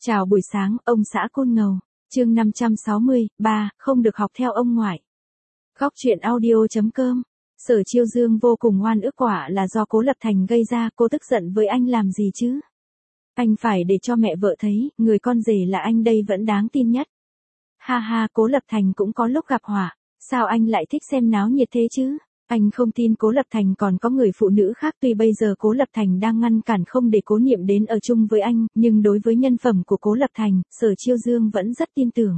Chào buổi sáng, ông xã Côn Ngầu. Chương 560, 3, không được học theo ông ngoại. Góc truyện audio.com. Sở Chiêu Dương vô cùng oan ức, quả là do Cố Lập Thành gây ra, cô tức giận với anh làm gì chứ? Anh phải để cho mẹ vợ thấy, người con rể là anh đây vẫn đáng tin nhất. Ha ha, Cố Lập Thành cũng có lúc gặp họa, sao anh lại thích xem náo nhiệt thế chứ? Anh không tin Cố Lập Thành còn có người phụ nữ khác, tuy bây giờ Cố Lập Thành đang ngăn cản không để Cố Niệm đến ở chung với anh, nhưng đối với nhân phẩm của Cố Lập Thành, Sở Chiêu Dương vẫn rất tin tưởng.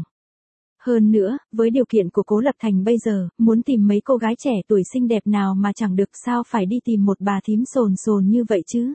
Hơn nữa, với điều kiện của Cố Lập Thành bây giờ, muốn tìm mấy cô gái trẻ tuổi xinh đẹp nào mà chẳng được, sao phải đi tìm một bà thím sồn sồn như vậy chứ?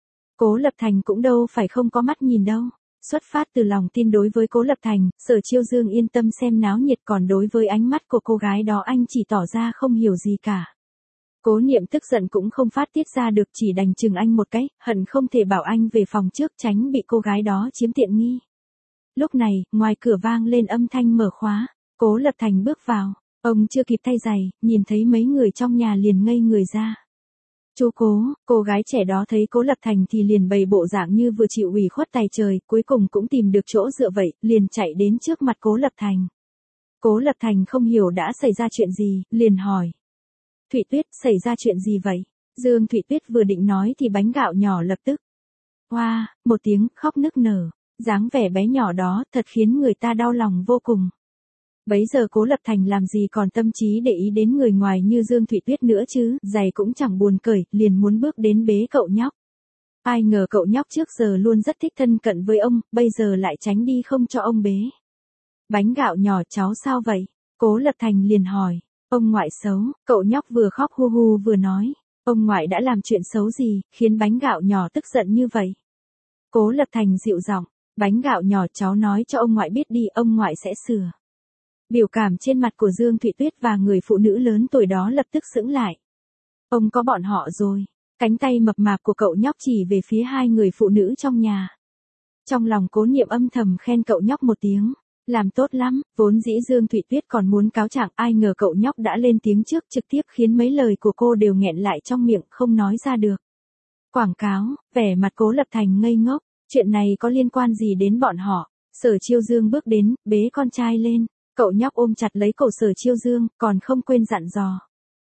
Cố Lập Thành cũng đâu phải không có mắt nhìn đâu. Xuất phát từ lòng tin đối với Cố Lập Thành, Sở Chiêu Dương yên tâm xem náo nhiệt, còn đối với ánh mắt của cô gái đó anh chỉ tỏ ra không hiểu gì cả. Cố Niệm tức giận cũng không phát tiết ra được, chỉ đành chừng anh một cái, hận không thể bảo anh về phòng trước tránh bị cô gái đó chiếm tiện nghi. Lúc này, ngoài cửa vang lên âm thanh mở khóa, Cố Lập Thành bước vào, ông chưa kịp thay giày, nhìn thấy mấy người trong nhà liền ngây người ra. Chú Cố, cô gái trẻ đó thấy Cố Lập Thành thì liền bày bộ dạng như vừa chịu ủy khuất tày trời, cuối cùng cũng tìm được chỗ dựa vậy, liền chạy đến trước mặt Cố Lập Thành. Cố Lập Thành không hiểu đã xảy ra chuyện gì, liền hỏi. Thụy Tuyết, xảy ra chuyện gì vậy? Dương Thụy Tuyết vừa định nói thì bánh gạo nhỏ lập tức. Hoa, một tiếng khóc nức nở, dáng vẻ bé nhỏ đó thật khiến người ta đau lòng vô cùng. Bấy giờ Cố Lập Thành làm gì còn tâm trí để ý đến người ngoài như Dương Thụy Tuyết nữa chứ, giày cũng chẳng buồn cởi, liền muốn bước đến bế cậu nhóc. Ai ngờ cậu nhóc trước giờ luôn rất thích thân cận với ông, bây giờ lại tránh đi không cho ông bế. Bánh gạo nhỏ, cháu sao vậy? Cố Lập Thành liền hỏi. Ông ngoại xấu, cậu nhóc vừa khóc hu hu vừa nói. Ông ngoại đã làm chuyện xấu gì, khiến bánh gạo nhỏ tức giận như vậy? Cố Lập Thành dịu giọng, bánh gạo nhỏ, cháu nói cho ông ngoại biết đi, ông ngoại sẽ sửa. Biểu cảm trên mặt của Dương Thụy Tuyết và người phụ nữ lớn tuổi đó lập tức sững lại. Ông có bọn họ rồi. Cánh tay mập mạp của cậu nhóc chỉ về phía hai người phụ nữ trong nhà. Trong lòng Cố Niệm âm thầm khen cậu nhóc một tiếng. Làm tốt lắm, vốn dĩ Dương Thụy Tuyết còn muốn cáo trạng, ai ngờ cậu nhóc đã lên tiếng trước, trực tiếp khiến mấy lời của cô đều nghẹn lại trong miệng, không nói ra được. Quảng cáo, vẻ mặt Cố Lập Thành ngây ngốc, chuyện này có liên quan gì đến bọn họ? Sở Chiêu Dương bước đến, bế con trai lên, cậu nhóc ôm chặt lấy cổ Sở Chiêu Dương, còn không quên dặn dò.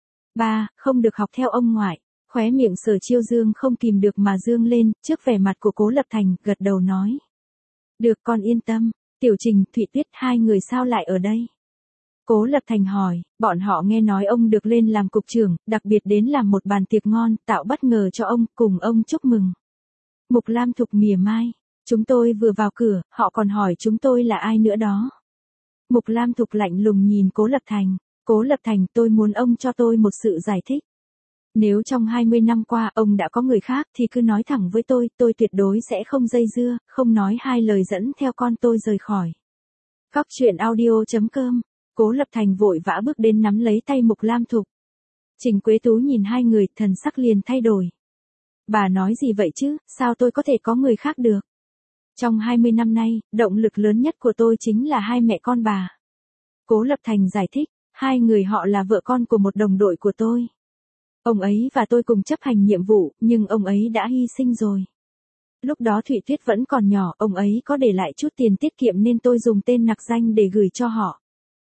Ba, không được học theo ông ngoại. Khóe miệng Sở Chiêu Dương không kìm được mà dương lên, trước vẻ mặt của Cố Lập Thành, gật đầu nói. Được, con yên tâm. Tiểu Trình, Thụy Tuyết, hai người sao lại ở đây? Cố Lập Thành hỏi, bọn họ nghe nói ông được lên làm cục trưởng, đặc biệt đến làm một bàn tiệc ngon, tạo bất ngờ cho ông, cùng ông chúc mừng. Mục Lam Thục mỉa mai, chúng tôi vừa vào cửa, họ còn hỏi chúng tôi là ai nữa đó. Mục Lam Thục lạnh lùng nhìn Cố Lập Thành, Cố Lập Thành, tôi muốn ông cho tôi một sự giải thích. Nếu trong 20 năm qua ông đã có người khác thì cứ nói thẳng với tôi tuyệt đối sẽ không dây dưa, không nói hai lời dẫn theo con tôi rời khỏi. Góc truyện audio.com. Cố Lập Thành vội vã bước đến nắm lấy tay Mục Lam Thục. Trình Quế Tú nhìn hai người, thần sắc liền thay đổi. Bà nói gì vậy chứ, sao tôi có thể có người khác được? Trong 20 năm nay, động lực lớn nhất của tôi chính là hai mẹ con bà. Cố Lập Thành giải thích, hai người họ là vợ con của một đồng đội của tôi. Ông ấy và tôi cùng chấp hành nhiệm vụ, nhưng ông ấy đã hy sinh rồi. Lúc đó Thụy Tuyết vẫn còn nhỏ, ông ấy có để lại chút tiền tiết kiệm nên tôi dùng tên nặc danh để gửi cho họ.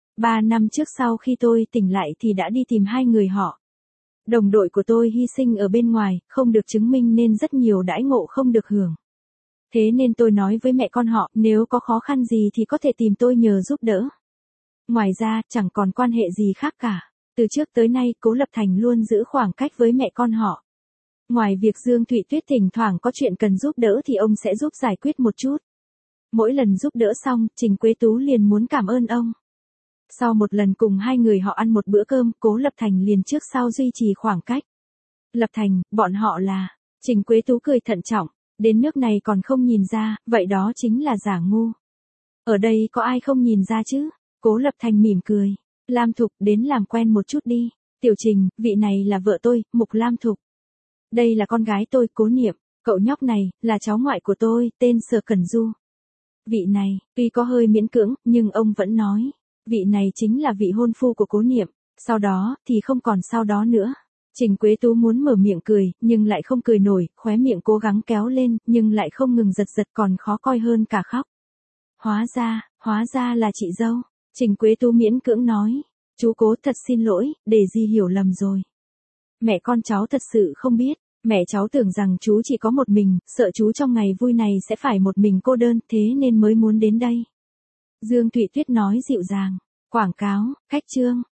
3 năm trước sau khi tôi tỉnh lại thì đã đi tìm hai người họ. Đồng đội của tôi hy sinh ở bên ngoài, không được chứng minh nên rất nhiều đãi ngộ không được hưởng. Thế nên tôi nói với mẹ con họ, nếu có khó khăn gì thì có thể tìm tôi nhờ giúp đỡ. Ngoài ra, chẳng còn quan hệ gì khác cả. Từ trước tới nay, Cố Lập Thành luôn giữ khoảng cách với mẹ con họ. Ngoài việc Dương Thụy Tuyết thỉnh thoảng có chuyện cần giúp đỡ thì ông sẽ giúp giải quyết một chút. Mỗi lần giúp đỡ xong, Trình Quế Tú liền muốn cảm ơn ông. Sau một lần cùng hai người họ ăn một bữa cơm, Cố Lập Thành liền trước sau duy trì khoảng cách. Lập Thành, bọn họ là... Trình Quế Tú cười thận trọng, đến nước này còn không nhìn ra, vậy đó chính là giả ngu. Ở đây có ai không nhìn ra chứ? Cố Lập Thành mỉm cười. Lam Thục, đến làm quen một chút đi. Tiểu Trình, vị này là vợ tôi, Mục Lam Thục. Đây là con gái tôi, Cố Niệm. Cậu nhóc này, là cháu ngoại của tôi, tên Sở Cẩn Du. Vị này, tuy có hơi miễn cưỡng, nhưng ông vẫn nói. Vị này chính là vị hôn phu của Cố Niệm. Sau đó, thì không còn sau đó nữa. Trình Quế Tú muốn mở miệng cười, nhưng lại không cười nổi, khóe miệng cố gắng kéo lên, nhưng lại không ngừng giật giật còn khó coi hơn cả khóc. Hóa ra là chị dâu. Trình Quế Tú miễn cưỡng nói. Chú Cố thật xin lỗi, để dì hiểu lầm rồi. Mẹ con cháu thật sự không biết, mẹ cháu tưởng rằng chú chỉ có một mình, sợ chú trong ngày vui này sẽ phải một mình cô đơn, thế nên mới muốn đến đây. Dương Thụy Tuyết nói dịu dàng. Quảng cáo, khách trương,